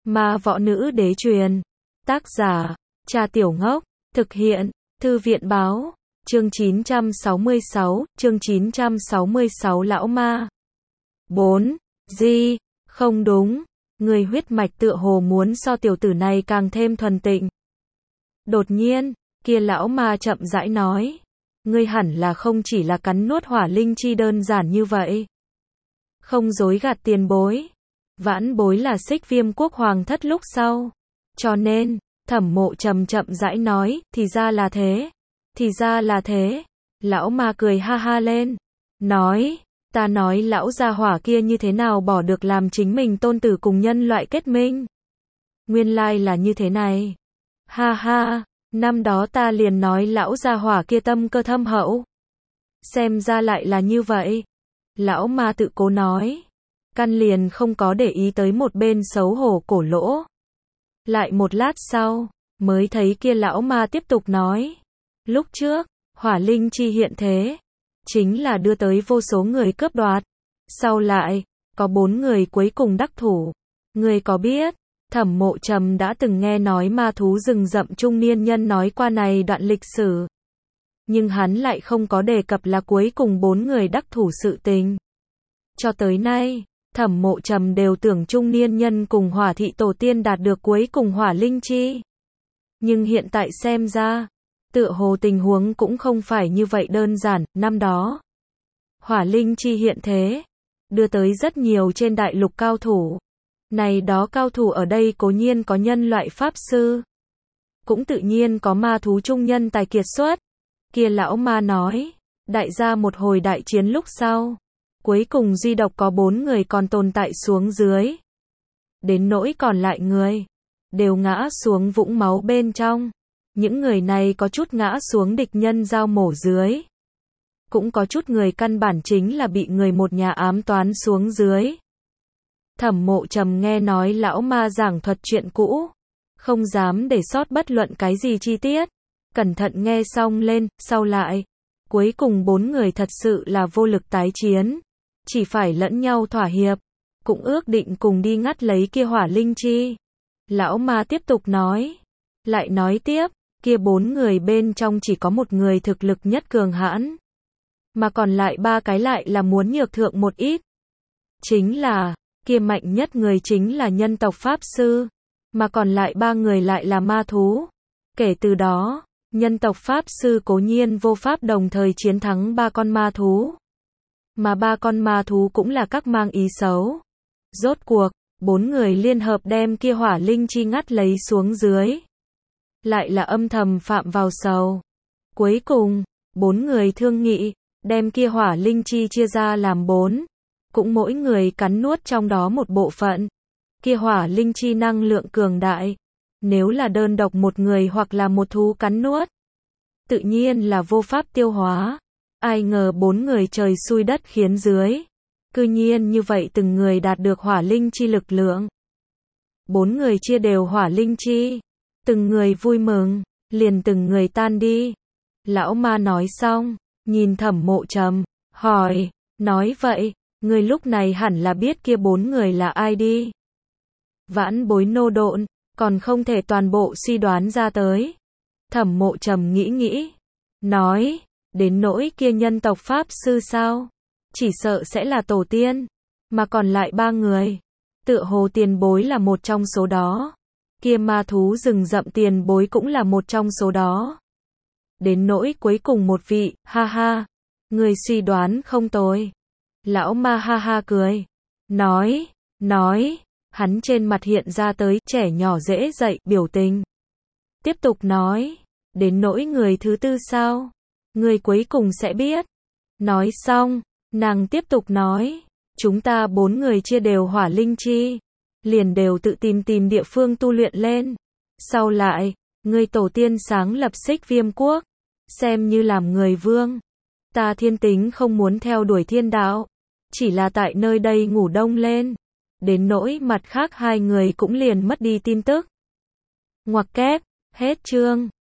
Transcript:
Ma võ nữ đế truyền. Tác giả, Cha Tiểu Ngốc. Thực hiện, Thư viện báo. Chương 966, Lão Ma. 4. Di, không đúng. Người huyết mạch tựa hồ muốn so tiểu tử này càng thêm thuần tịnh. Đột nhiên, kia lão ma chậm rãi nói. Ngươi hẳn là không chỉ là cắn nuốt hỏa linh chi đơn giản như vậy. Không dối gạt tiền bối. Vãn bối là Xích Viêm quốc hoàng thất lúc sau. Cho nên, Thẩm Mộ Trầm chậm rãi nói, thì ra là thế. Thì ra là thế. Lão ma cười ha ha lên. Nói, ta nói lão gia hỏa kia như thế nào bỏ được làm chính mình tôn tử cùng nhân loại kết minh. Nguyên lai là như thế này. Ha ha, năm đó ta liền nói lão gia hỏa kia tâm cơ thâm hậu. Xem ra lại là như vậy. Lão ma tự cố nói. Căn liền không có để ý tới một bên xấu hổ cổ lỗ. Lại một lát sau, mới thấy kia lão ma tiếp tục nói. Lúc trước, hỏa linh chi hiện thế, chính là đưa tới vô số người cướp đoạt. Sau lại, có 4 người cuối cùng đắc thủ. Người có biết, Thẩm Mộ Trầm đã từng nghe nói ma thú rừng rậm trung niên nhân nói qua này đoạn lịch sử. Nhưng hắn lại không có đề cập là cuối cùng 4 người đắc thủ sự tình. Cho tới nay, Thẩm Mộ Trầm đều tưởng trung niên nhân cùng hỏa thị tổ tiên đạt được cuối cùng hỏa linh chi. Nhưng hiện tại xem ra, tựa hồ tình huống cũng không phải như vậy đơn giản. Năm đó, hỏa linh chi hiện thế, đưa tới rất nhiều trên đại lục cao thủ. Này đó cao thủ ở đây cố nhiên có nhân loại pháp sư, cũng tự nhiên có ma thú trung nhân tài kiệt xuất. Kia lão ma nói, đại gia một hồi đại chiến lúc sau, cuối cùng duy độc có 4 người còn tồn tại xuống dưới. Đến nỗi còn lại người, đều ngã xuống vũng máu bên trong. Những người này có chút ngã xuống địch nhân dao mổ dưới. Cũng có chút người căn bản chính là bị người một nhà ám toán xuống dưới. Thẩm Mộ Trầm nghe nói lão ma giảng thuật chuyện cũ, không dám để sót bất luận cái gì chi tiết. Cẩn thận nghe xong lên, sau lại, cuối cùng 4 người thật sự là vô lực tái chiến, chỉ phải lẫn nhau thỏa hiệp, cũng ước định cùng đi ngắt lấy kia hỏa linh chi. Lão ma tiếp tục nói, lại nói tiếp, kia 4 người bên trong chỉ có một người thực lực nhất cường hãn, mà còn lại 3 cái lại là muốn nhược thượng một ít. Chính là, kia mạnh nhất người chính là nhân tộc pháp sư, mà còn lại 3 người lại là ma thú. Kể từ đó, nhân tộc pháp sư cố nhiên vô pháp đồng thời chiến thắng 3 con ma thú. Mà 3 con ma thú cũng là các mang ý xấu. Rốt cuộc, 4 người liên hợp đem kia hỏa linh chi ngắt lấy xuống dưới. Lại là âm thầm phạm vào sầu. Cuối cùng, 4 người thương nghị, đem kia hỏa linh chi chia ra làm 4. Cũng mỗi người cắn nuốt trong đó một bộ phận. Kia hỏa linh chi năng lượng cường đại. Nếu là đơn độc một người hoặc là một thú cắn nuốt, tự nhiên là vô pháp tiêu hóa. Ai ngờ 4 người trời xui đất khiến dưới. Cư nhiên như vậy từng người đạt được hỏa linh chi lực lượng. 4 người chia đều hỏa linh chi. Từng người vui mừng, liền từng người tan đi. Lão ma nói xong, nhìn Thẩm Mộ Trầm, hỏi, nói vậy, người lúc này hẳn là biết kia 4 người là ai đi. Vãn bối nô độn, còn không thể toàn bộ suy đoán ra tới. Thẩm Mộ Trầm nghĩ, nói, đến nỗi kia nhân tộc pháp sư sao? Chỉ sợ sẽ là tổ tiên, mà còn lại 3 người. Tựa hồ tiền bối là một trong số đó. Kia ma thú rừng rậm tiền bối cũng là một trong số đó. Đến nỗi cuối cùng một vị, ha ha, người suy đoán không tồi. Lão ma ha ha cười, nói, hắn trên mặt hiện ra tới trẻ nhỏ dễ dậy biểu tình. Tiếp tục nói, đến nỗi người thứ tư sao? Người cuối cùng sẽ biết. Nói xong, nàng tiếp tục nói, chúng ta 4 người chia đều hỏa linh chi, liền đều tự tìm địa phương tu luyện lên. Sau lại, người tổ tiên sáng lập Xích Viêm quốc, xem như làm người vương. Ta thiên tính không muốn theo đuổi thiên đạo, chỉ là tại nơi đây ngủ đông lên. Đến nỗi mặt khác 2 người cũng liền mất đi tin tức. Ngoặc kép, hết chương.